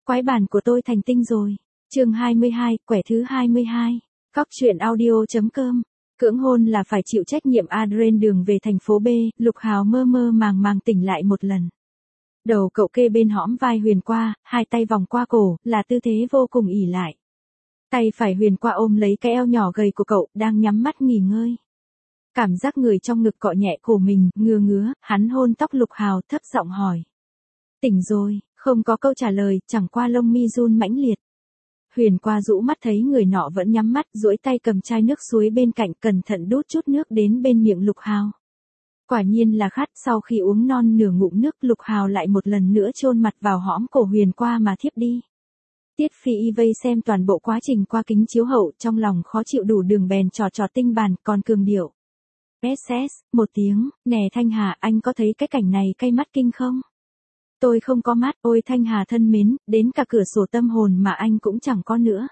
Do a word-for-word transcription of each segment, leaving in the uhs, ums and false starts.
quái bản của tôi thành tinh rồi. Chương hai mươi hai, quẻ thứ hai mươi hai. Cóc truyện audio chấm com. Cưỡng hôn là phải chịu trách nhiệm. Adren đường về thành phố B, Lục Hào mơ mơ màng màng tỉnh lại một lần. Đầu cậu kê bên hõm vai Huyền qua, hai tay vòng qua cổ, là tư thế vô cùng ỷ lại. Tay phải Huyền qua ôm lấy cái eo nhỏ gầy của cậu, đang nhắm mắt nghỉ ngơi. Cảm giác người trong ngực cọ nhẹ cổ mình, ngứa ngứa, hắn hôn tóc Lục Hào, thấp giọng hỏi. Tỉnh rồi, không có câu trả lời, chẳng qua lông mi run mãnh liệt. Huyền qua rũ mắt thấy người nọ vẫn nhắm mắt, duỗi tay cầm chai nước suối bên cạnh, cẩn thận đút chút nước đến bên miệng Lục Hào. Quả nhiên là khát. Sau khi uống non nửa ngụm nước, Lục Hào lại một lần nữa chôn mặt vào hõm cổ Huyền qua mà thiếp đi. Tiết Phi Y vây xem toàn bộ quá trình qua kính chiếu hậu, trong lòng khó chịu đủ đường bèn trò trò tinh bàn, còn cường điệu. ét ét, một tiếng, nè Thanh Hà, anh có thấy cái cảnh này cay mắt kinh không? Tôi không có mắt, ôi Thanh Hà thân mến, đến cả cửa sổ tâm hồn mà anh cũng chẳng có nữa.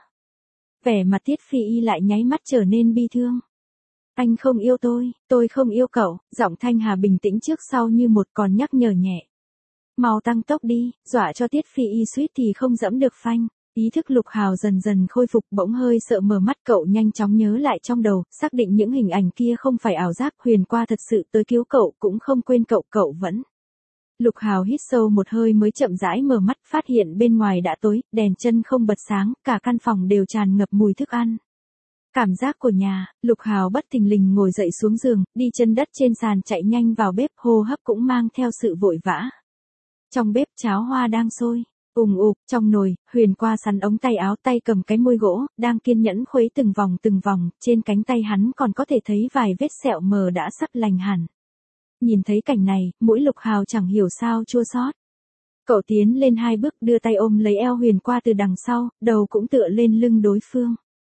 Vẻ mặt Tiết Phi Y lại nháy mắt trở nên bi thương. Anh không yêu tôi, tôi không yêu cậu. Giọng Thanh Hà bình tĩnh trước sau như một, còn nhắc nhở nhẹ. Mau tăng tốc đi, dọa cho Tiết Phi Y suýt thì không dẫm được phanh. Ý thức Lục Hào dần dần khôi phục, bỗng hơi sợ mở mắt, cậu nhanh chóng nhớ lại trong đầu, xác định những hình ảnh kia không phải ảo giác. Huyền qua thật sự tới cứu cậu, cũng không quên cậu, cậu vẫn. Lục Hào hít sâu một hơi mới chậm rãi mở mắt, phát hiện bên ngoài đã tối, đèn chân không bật sáng, cả căn phòng đều tràn ngập mùi thức ăn. Cảm giác của nhà. Lục Hào bất thình lình ngồi dậy xuống giường, đi chân đất trên sàn chạy nhanh vào bếp, hô hấp cũng mang theo sự vội vã. Trong bếp cháo hoa đang sôi, ùng ục. Trong nồi, Huyền qua sắn ống tay áo, tay cầm cái môi gỗ, đang kiên nhẫn khuấy từng vòng từng vòng, trên cánh tay hắn còn có thể thấy vài vết sẹo mờ đã sắp lành hẳn. Nhìn thấy cảnh này, mũi Lục Hào chẳng hiểu sao chua xót. Cậu tiến lên hai bước, đưa tay ôm lấy eo Huyền qua từ đằng sau, đầu cũng tựa lên lưng đối phương.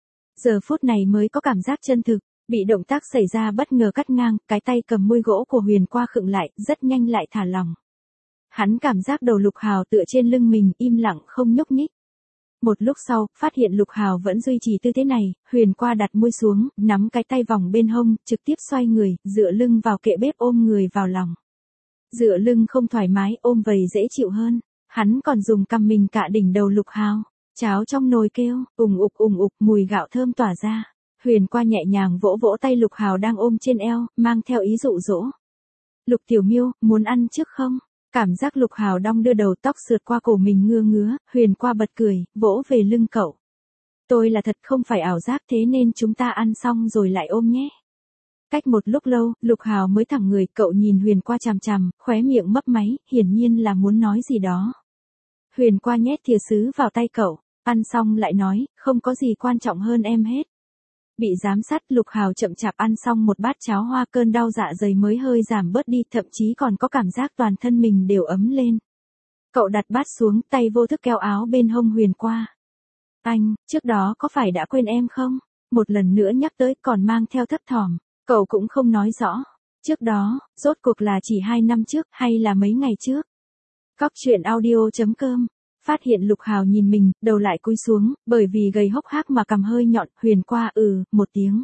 Giờ phút này mới có cảm giác chân thực, bị động tác xảy ra bất ngờ cắt ngang, cái tay cầm môi gỗ của Huyền qua khựng lại, rất nhanh lại thả lỏng. Hắn cảm giác đầu Lục Hào tựa trên lưng mình, im lặng không nhúc nhích. Một lúc sau, phát hiện Lục Hào vẫn duy trì tư thế này, Huyền qua đặt môi xuống, nắm cái tay vòng bên hông, trực tiếp xoay người, dựa lưng vào kệ bếp ôm người vào lòng. Dựa lưng không thoải mái, ôm vầy dễ chịu hơn. Hắn còn dùng cằm mình cạ đỉnh đầu Lục Hào. Cháo trong nồi kêu, ùng ục ùng ục, mùi gạo thơm tỏa ra. Huyền qua nhẹ nhàng vỗ vỗ tay Lục Hào đang ôm trên eo, mang theo ý dụ dỗ. Lục Tiểu Miêu, muốn ăn trước không? Cảm giác Lục Hào đong đưa đầu, tóc sượt qua cổ mình ngưa ngứa, Huyền qua bật cười, vỗ về lưng cậu. Tôi là thật, không phải ảo giác, thế nên chúng ta ăn xong rồi lại ôm nhé. Cách một lúc lâu, Lục Hào mới thẳng người, cậu nhìn Huyền qua chằm chằm, khóe miệng mấp máy, hiển nhiên là muốn nói gì đó. Huyền qua nhét thìa sứ vào tay cậu, ăn xong lại nói, không có gì quan trọng hơn em hết. Bị giám sát, Lục Hào chậm chạp ăn xong một bát cháo hoa, cơn đau dạ dày mới hơi giảm bớt đi, thậm chí còn có cảm giác toàn thân mình đều ấm lên. Cậu đặt bát xuống, tay vô thức kéo áo bên hông Huyền qua. Anh, trước đó có phải đã quên em không? Một lần nữa nhắc tới, còn mang theo thấp thỏm, cậu cũng không nói rõ. Trước đó, rốt cuộc là chỉ hai năm trước, hay là mấy ngày trước? Cóc truyện audio chấm com. Phát hiện Lục Hào nhìn mình, đầu lại cúi xuống, bởi vì gầy hốc hác mà cằm hơi nhọn. Huyền qua ừ, một tiếng.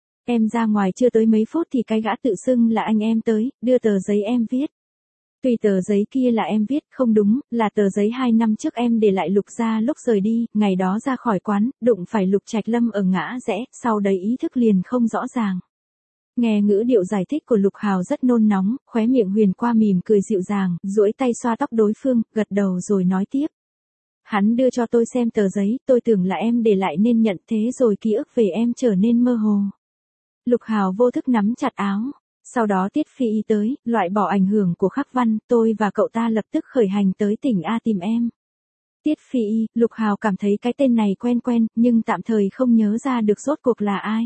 Em ra ngoài chưa tới mấy phút thì cái gã tự xưng là anh em tới, đưa tờ giấy em viết. Tuy tờ giấy kia là em viết, không đúng, là tờ giấy hai năm trước em để lại Lục gia lúc rời đi, ngày đó ra khỏi quán, đụng phải Lục Trạch Lâm ở ngã rẽ, sau đấy ý thức liền không rõ ràng. Nghe ngữ điệu giải thích của Lục Hào rất nôn nóng, khóe miệng Huyền qua mỉm cười dịu dàng, duỗi tay xoa tóc đối phương, gật đầu rồi nói tiếp. Hắn đưa cho tôi xem tờ giấy, tôi tưởng là em để lại nên nhận, thế rồi ký ức về em trở nên mơ hồ. Lục Hào vô thức nắm chặt áo. Sau đó Tiết Phi Y tới, loại bỏ ảnh hưởng của khắc văn, tôi và cậu ta lập tức khởi hành tới tỉnh A tìm em. Tiết Phi Y, Lục Hào cảm thấy cái tên này quen quen, nhưng tạm thời không nhớ ra được rốt cuộc là ai.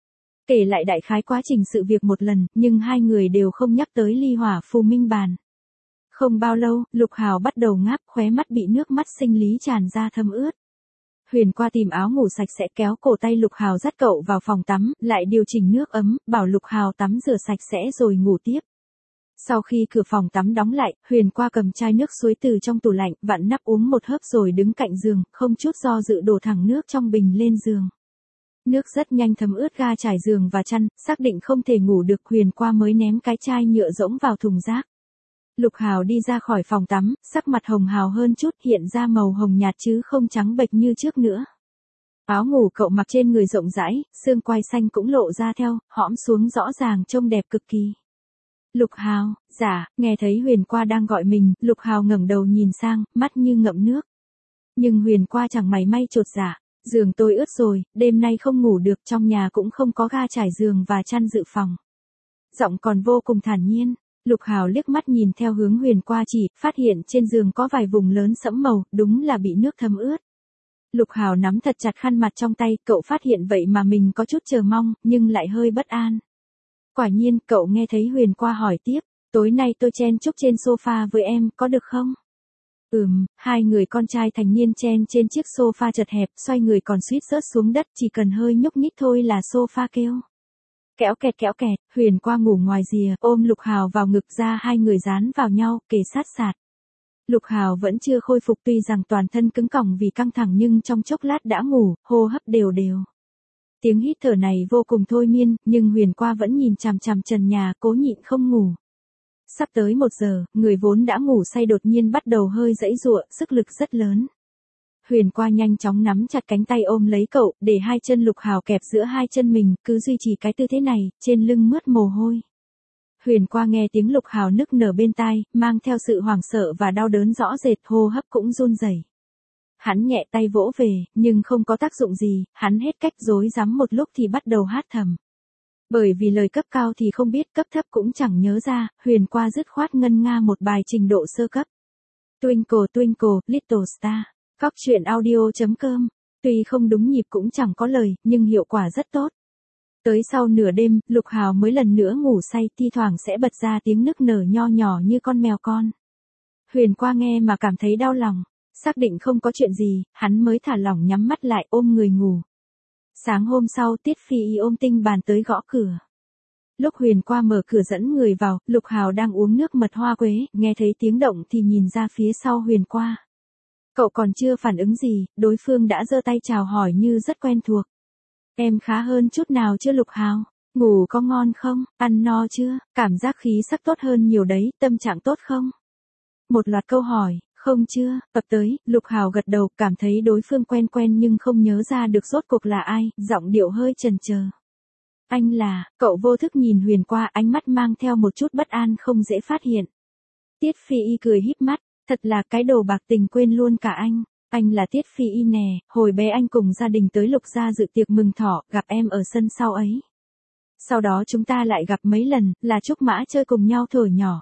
Kể lại đại khái quá trình sự việc một lần, nhưng hai người đều không nhắc tới ly hỏa phù minh bàn. Không bao lâu, Lục Hào bắt đầu ngáp, khóe mắt bị nước mắt sinh lý tràn ra thấm ướt. Huyền qua tìm áo ngủ sạch sẽ, kéo cổ tay Lục Hào dắt cậu vào phòng tắm, lại điều chỉnh nước ấm, bảo Lục Hào tắm rửa sạch sẽ rồi ngủ tiếp. Sau khi cửa phòng tắm đóng lại, Huyền qua cầm chai nước suối từ trong tủ lạnh, vặn nắp uống một hớp rồi đứng cạnh giường, không chút do dự đổ thẳng nước trong bình lên giường. Nước rất nhanh thấm ướt ga trải giường và chăn, xác định không thể ngủ được, Huyền qua mới ném cái chai nhựa rỗng vào thùng rác. Lục Hào đi ra khỏi phòng tắm, sắc mặt hồng hào hơn chút, hiện ra màu hồng nhạt chứ không trắng bệch như trước nữa. Áo ngủ cậu mặc trên người rộng rãi, xương quai xanh cũng lộ ra theo, hõm xuống rõ ràng trông đẹp cực kỳ. Lục Hào, dạ, nghe thấy Huyền Qua đang gọi mình, Lục Hào ngẩng đầu nhìn sang, mắt như ngậm nước. Nhưng Huyền Qua chẳng mảy may chột dạ, giường tôi ướt rồi, đêm nay không ngủ được, trong nhà cũng không có ga trải giường và chăn dự phòng. Giọng còn vô cùng thản nhiên. Lục Hào liếc mắt nhìn theo hướng Huyền Qua chỉ, phát hiện trên giường có vài vùng lớn sẫm màu, đúng là bị nước thấm ướt. Lục Hào nắm thật chặt khăn mặt trong tay, cậu phát hiện vậy mà mình có chút chờ mong, nhưng lại hơi bất an. Quả nhiên, cậu nghe thấy Huyền Qua hỏi tiếp, tối nay tôi chen chúc trên sofa với em, có được không? Ừm, hai người con trai thành niên chen trên chiếc sofa chật hẹp, xoay người còn suýt rớt xuống đất, chỉ cần hơi nhúc nhích thôi là sofa kêu. Kéo kẹt kéo kẹt, Huyền Qua ngủ ngoài rìa, ôm Lục Hào vào ngực ra, hai người dán vào nhau, kề sát sạt. Lục Hào vẫn chưa khôi phục, tuy rằng toàn thân cứng còng vì căng thẳng nhưng trong chốc lát đã ngủ, hô hấp đều đều. Tiếng hít thở này vô cùng thôi miên, nhưng Huyền Qua vẫn nhìn chằm chằm trần nhà, cố nhịn không ngủ. Sắp tới một giờ, người vốn đã ngủ say đột nhiên bắt đầu hơi giãy giụa, sức lực rất lớn. Huyền Qua nhanh chóng nắm chặt cánh tay ôm lấy cậu, để hai chân Lục Hào kẹp giữa hai chân mình, cứ duy trì cái tư thế này, trên lưng mướt mồ hôi. Huyền Qua nghe tiếng Lục Hào nức nở bên tai, mang theo sự hoảng sợ và đau đớn rõ rệt, hô hấp cũng run rẩy. Hắn nhẹ tay vỗ về, nhưng không có tác dụng gì, hắn hết cách, rối rắm một lúc thì bắt đầu hát thầm. Bởi vì lời cấp cao thì không biết, cấp thấp cũng chẳng nhớ ra, Huyền Qua dứt khoát ngân nga một bài trình độ sơ cấp. Twinkle Twinkle, Little Star. Cóc truyện audio chấm com. Tuy không đúng nhịp cũng chẳng có lời, nhưng hiệu quả rất tốt. Tới sau nửa đêm, Lục Hào mới lần nữa ngủ say, thi thoảng sẽ bật ra tiếng nức nở nho nhỏ như con mèo con. Huyền Qua nghe mà cảm thấy đau lòng, xác định không có chuyện gì, hắn mới thả lỏng nhắm mắt lại ôm người ngủ. Sáng hôm sau, Tiết Phi Y ôm Tinh Bàn tới gõ cửa. Lúc Huyền Qua mở cửa dẫn người vào, Lục Hào đang uống nước mật hoa quế, nghe thấy tiếng động thì nhìn ra phía sau Huyền Qua. Cậu còn chưa phản ứng gì, đối phương đã giơ tay chào hỏi như rất quen thuộc. Em khá hơn chút nào chưa Lục Hào? Ngủ có ngon không? Ăn no chưa? Cảm giác khí sắc tốt hơn nhiều đấy, tâm trạng tốt không? Một loạt câu hỏi, không chưa, ập tới, Lục Hào gật đầu, cảm thấy đối phương quen quen nhưng không nhớ ra được rốt cuộc là ai, giọng điệu hơi chần chờ. Anh là, cậu vô thức nhìn Huyền Qua, ánh mắt mang theo một chút bất an không dễ phát hiện. Tiết Phi Y cười híp mắt, thật là cái đồ bạc tình quên luôn cả anh. Anh là Tiết Phi Y nè, hồi bé anh cùng gia đình tới Lục gia dự tiệc mừng thọ, gặp em ở sân sau ấy. Sau đó chúng ta lại gặp mấy lần, là Trúc Mã chơi cùng nhau thuở nhỏ.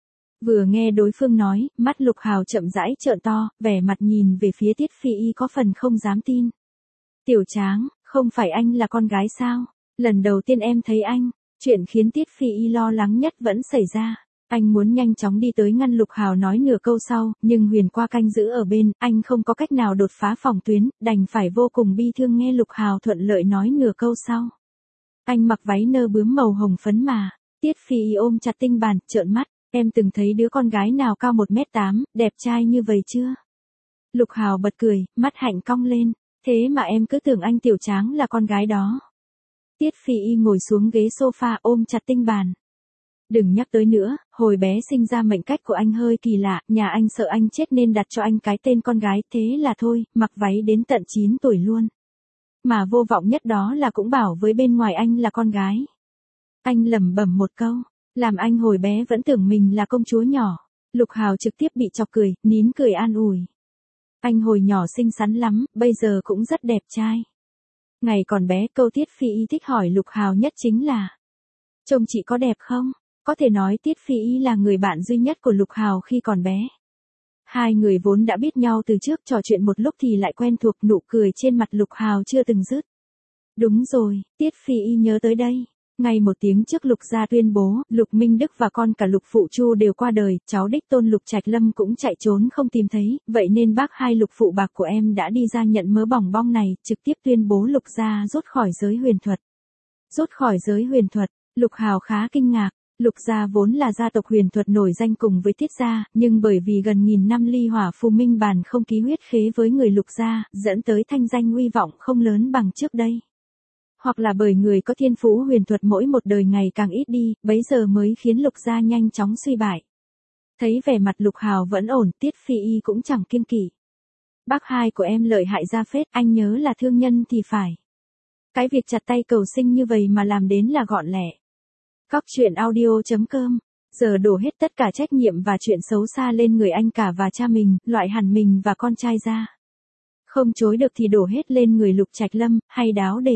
Vừa nghe đối phương nói, mắt Lục Hào chậm rãi trợn to, vẻ mặt nhìn về phía Tiết Phi Y có phần không dám tin. Tiểu Tráng, không phải anh là con gái sao? Lần đầu tiên em thấy anh, chuyện khiến Tiết Phi Y lo lắng nhất vẫn xảy ra. Anh muốn nhanh chóng đi tới ngăn Lục Hào nói nửa câu sau, nhưng Huyền Qua canh giữ ở bên, anh không có cách nào đột phá phòng tuyến, đành phải vô cùng bi thương nghe Lục Hào thuận lợi nói nửa câu sau. Anh mặc váy nơ bướm màu hồng phấn mà. Tiết Phi Y ôm chặt Tinh Bàn, trợn mắt, em từng thấy đứa con gái nào cao một mét tám, đẹp trai như vậy chưa? Lục Hào bật cười, mắt hạnh cong lên, thế mà em cứ tưởng anh Tiểu Tráng là con gái đó. Tiết Phi Y ngồi xuống ghế sofa ôm chặt Tinh Bàn. Đừng nhắc tới nữa, hồi bé sinh ra mệnh cách của anh hơi kỳ lạ, nhà anh sợ anh chết nên đặt cho anh cái tên con gái, thế là thôi, mặc váy đến tận chín tuổi luôn. Mà vô vọng nhất đó là cũng bảo với bên ngoài anh là con gái. Anh lẩm bẩm một câu, làm anh hồi bé vẫn tưởng mình là công chúa nhỏ. Lục Hào trực tiếp bị chọc cười, nín cười an ủi. Anh hồi nhỏ xinh xắn lắm, bây giờ cũng rất đẹp trai. Ngày còn bé, câu Tiết Phi Y thích hỏi Lục Hào nhất chính là: trông chị có đẹp không? Có thể nói Tiết Phi Y là người bạn duy nhất của Lục Hào khi còn bé. Hai người vốn đã biết nhau từ trước, trò chuyện một lúc thì lại quen thuộc, nụ cười trên mặt Lục Hào chưa từng dứt. Đúng rồi, Tiết Phi Y nhớ tới đây. Ngay một tiếng trước Lục gia tuyên bố, Lục Minh Đức và con cả Lục Phụ Chu đều qua đời, cháu đích tôn Lục Trạch Lâm cũng chạy trốn không tìm thấy, vậy nên bác hai Lục Phụ Bạc của em đã đi ra nhận mớ bỏng bong này, trực tiếp tuyên bố Lục gia rút khỏi giới huyền thuật. Rút khỏi giới huyền thuật, Lục Hào khá kinh ngạc. Lục gia vốn là gia tộc huyền thuật nổi danh cùng với Tiết gia, nhưng bởi vì gần nghìn năm ly hỏa phù minh bàn không ký huyết khế với người Lục gia, dẫn tới thanh danh uy vọng không lớn bằng trước đây. Hoặc là bởi người có thiên phú huyền thuật mỗi một đời ngày càng ít đi, bấy giờ mới khiến Lục gia nhanh chóng suy bại. Thấy vẻ mặt Lục Hào vẫn ổn, Tiết Phi Y cũng chẳng kiêng kỵ. Bác hai của em lợi hại ra phết, anh nhớ là thương nhân thì phải. Cái việc chặt tay cầu sinh như vậy mà làm đến là gọn lẹ. Cóc truyện audio chấm com. Giờ đổ hết tất cả trách nhiệm và chuyện xấu xa lên người anh cả và cha mình, loại hẳn mình và con trai ra. Không chối được thì đổ hết lên người Lục Trạch Lâm, hay đáo để.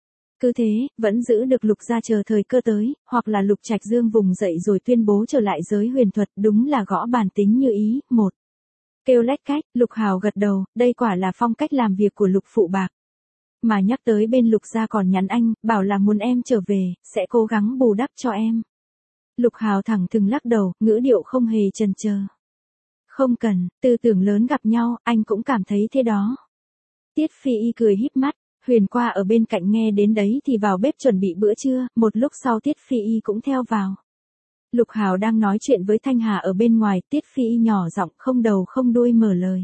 Cứ thế, vẫn giữ được Lục gia chờ thời cơ tới, hoặc là Lục Trạch Dương vùng dậy rồi tuyên bố trở lại giới huyền thuật, đúng là gõ bàn tính như ý. Một. Kêu lách cách, Lục Hào gật đầu, đây quả là phong cách làm việc của Lục phụ bạc. Mà nhắc tới bên Lục gia còn nhắn anh, bảo là muốn em trở về, sẽ cố gắng bù đắp cho em. Lục Hào thẳng thừng lắc đầu, ngữ điệu không hề chần chờ. Không cần, tư tưởng lớn gặp nhau, anh cũng cảm thấy thế đó. Tiết Phi Y cười híp mắt, Huyền qua ở bên cạnh nghe đến đấy thì vào bếp chuẩn bị bữa trưa, một lúc sau Tiết Phi Y cũng theo vào. Lục Hào đang nói chuyện với Thanh Hà ở bên ngoài, Tiết Phi Y nhỏ giọng không đầu không đuôi mở lời.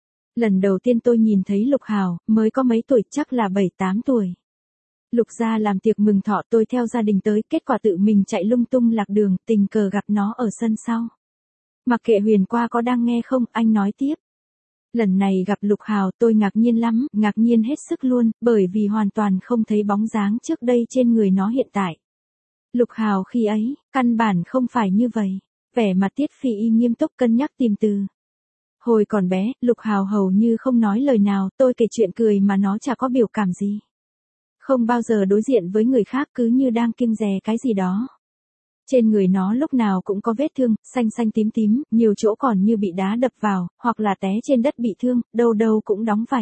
Lần đầu tiên tôi nhìn thấy Lục Hào, mới có mấy tuổi, chắc là bảy tám tuổi. Lục gia làm tiệc mừng thọ, tôi theo gia đình tới, kết quả tự mình chạy lung tung lạc đường, tình cờ gặp nó ở sân sau. Mặc kệ Huyền qua có đang nghe không, anh nói tiếp. Lần này gặp Lục Hào tôi ngạc nhiên lắm, ngạc nhiên hết sức luôn, bởi vì hoàn toàn không thấy bóng dáng trước đây trên người nó hiện tại. Lục Hào khi ấy, căn bản không phải như vậy. Vẻ mặt Tiết Phi Y nghiêm túc cân nhắc tìm từ. Hồi còn bé, Lục Hào hầu như không nói lời nào, tôi kể chuyện cười mà nó chả có biểu cảm gì. Không bao giờ đối diện với người khác, cứ như đang kiêng dè cái gì đó. Trên người nó lúc nào cũng có vết thương, xanh xanh tím tím, nhiều chỗ còn như bị đá đập vào, hoặc là té trên đất bị thương, đâu đâu cũng đóng vảy.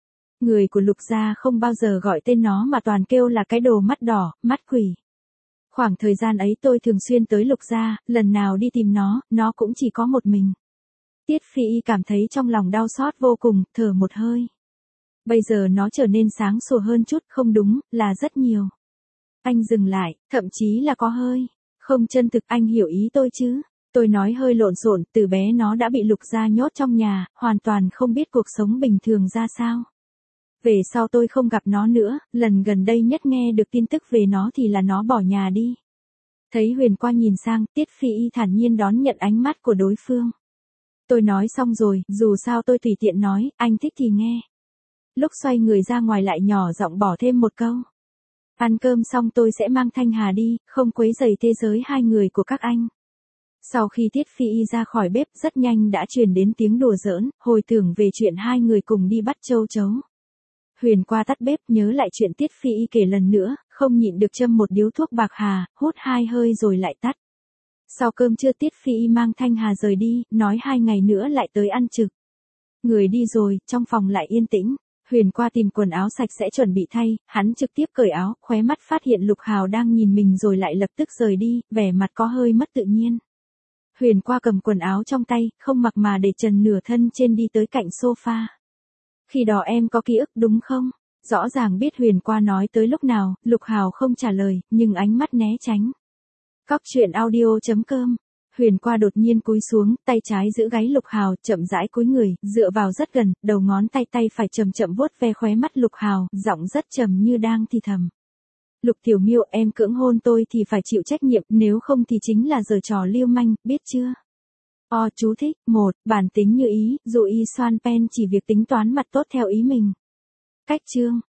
Người của Lục gia không bao giờ gọi tên nó mà toàn kêu là cái đồ mắt đỏ, mắt quỷ. Khoảng thời gian ấy tôi thường xuyên tới Lục gia, lần nào đi tìm nó, nó cũng chỉ có một mình. Tiết Phi Y cảm thấy trong lòng đau xót vô cùng, thở một hơi. Bây giờ nó trở nên sáng sủa hơn chút, không đúng, là rất nhiều. Anh dừng lại, thậm chí là có hơi. Không chân thực, anh hiểu ý tôi chứ. Tôi nói hơi lộn xộn, từ bé nó đã bị Lục gia nhốt trong nhà, hoàn toàn không biết cuộc sống bình thường ra sao. Về sau tôi không gặp nó nữa, lần gần đây nhất nghe được tin tức về nó thì là nó bỏ nhà đi. Thấy Huyền qua nhìn sang, Tiết Phi Y thản nhiên đón nhận ánh mắt của đối phương. Tôi nói xong rồi, dù sao tôi tùy tiện nói, anh thích thì nghe. Lúc xoay người ra ngoài lại nhỏ giọng bỏ thêm một câu. Ăn cơm xong tôi sẽ mang Thanh Hà đi, không quấy rầy thế giới hai người của các anh. Sau khi Tiết Phi Y ra khỏi bếp, rất nhanh đã truyền đến tiếng đùa giỡn, hồi tưởng về chuyện hai người cùng đi bắt châu chấu. Huyền qua tắt bếp, nhớ lại chuyện Tiết Phi Y kể lần nữa, không nhịn được châm một điếu thuốc bạc hà, hút hai hơi rồi lại tắt. Sau cơm trưa Tiết Phi Y mang Thanh Hà rời đi, nói hai ngày nữa lại tới ăn trực. Người đi rồi, trong phòng lại yên tĩnh. Huyền qua tìm quần áo sạch sẽ chuẩn bị thay, hắn trực tiếp cởi áo, khóe mắt phát hiện Lục Hào đang nhìn mình rồi lại lập tức rời đi, vẻ mặt có hơi mất tự nhiên. Huyền qua cầm quần áo trong tay, không mặc mà để trần nửa thân trên đi tới cạnh sofa. Khi đó em có ký ức đúng không? Rõ ràng biết Huyền qua nói tới lúc nào, Lục Hào không trả lời, nhưng ánh mắt né tránh. Cóc truyện audio chấm com. Huyền qua đột nhiên cúi xuống, tay trái giữ gáy Lục Hào, chậm rãi cúi người, dựa vào rất gần, đầu ngón tay tay phải chậm chậm vuốt ve khóe mắt Lục Hào, giọng rất trầm như đang thì thầm. Lục Tiểu Miêu, em cưỡng hôn tôi thì phải chịu trách nhiệm, nếu không thì chính là giở trò lưu manh, biết chưa? O chú thích, một, bản tính như ý, dù y xoan pen chỉ việc tính toán mặt tốt theo ý mình. Cách chương.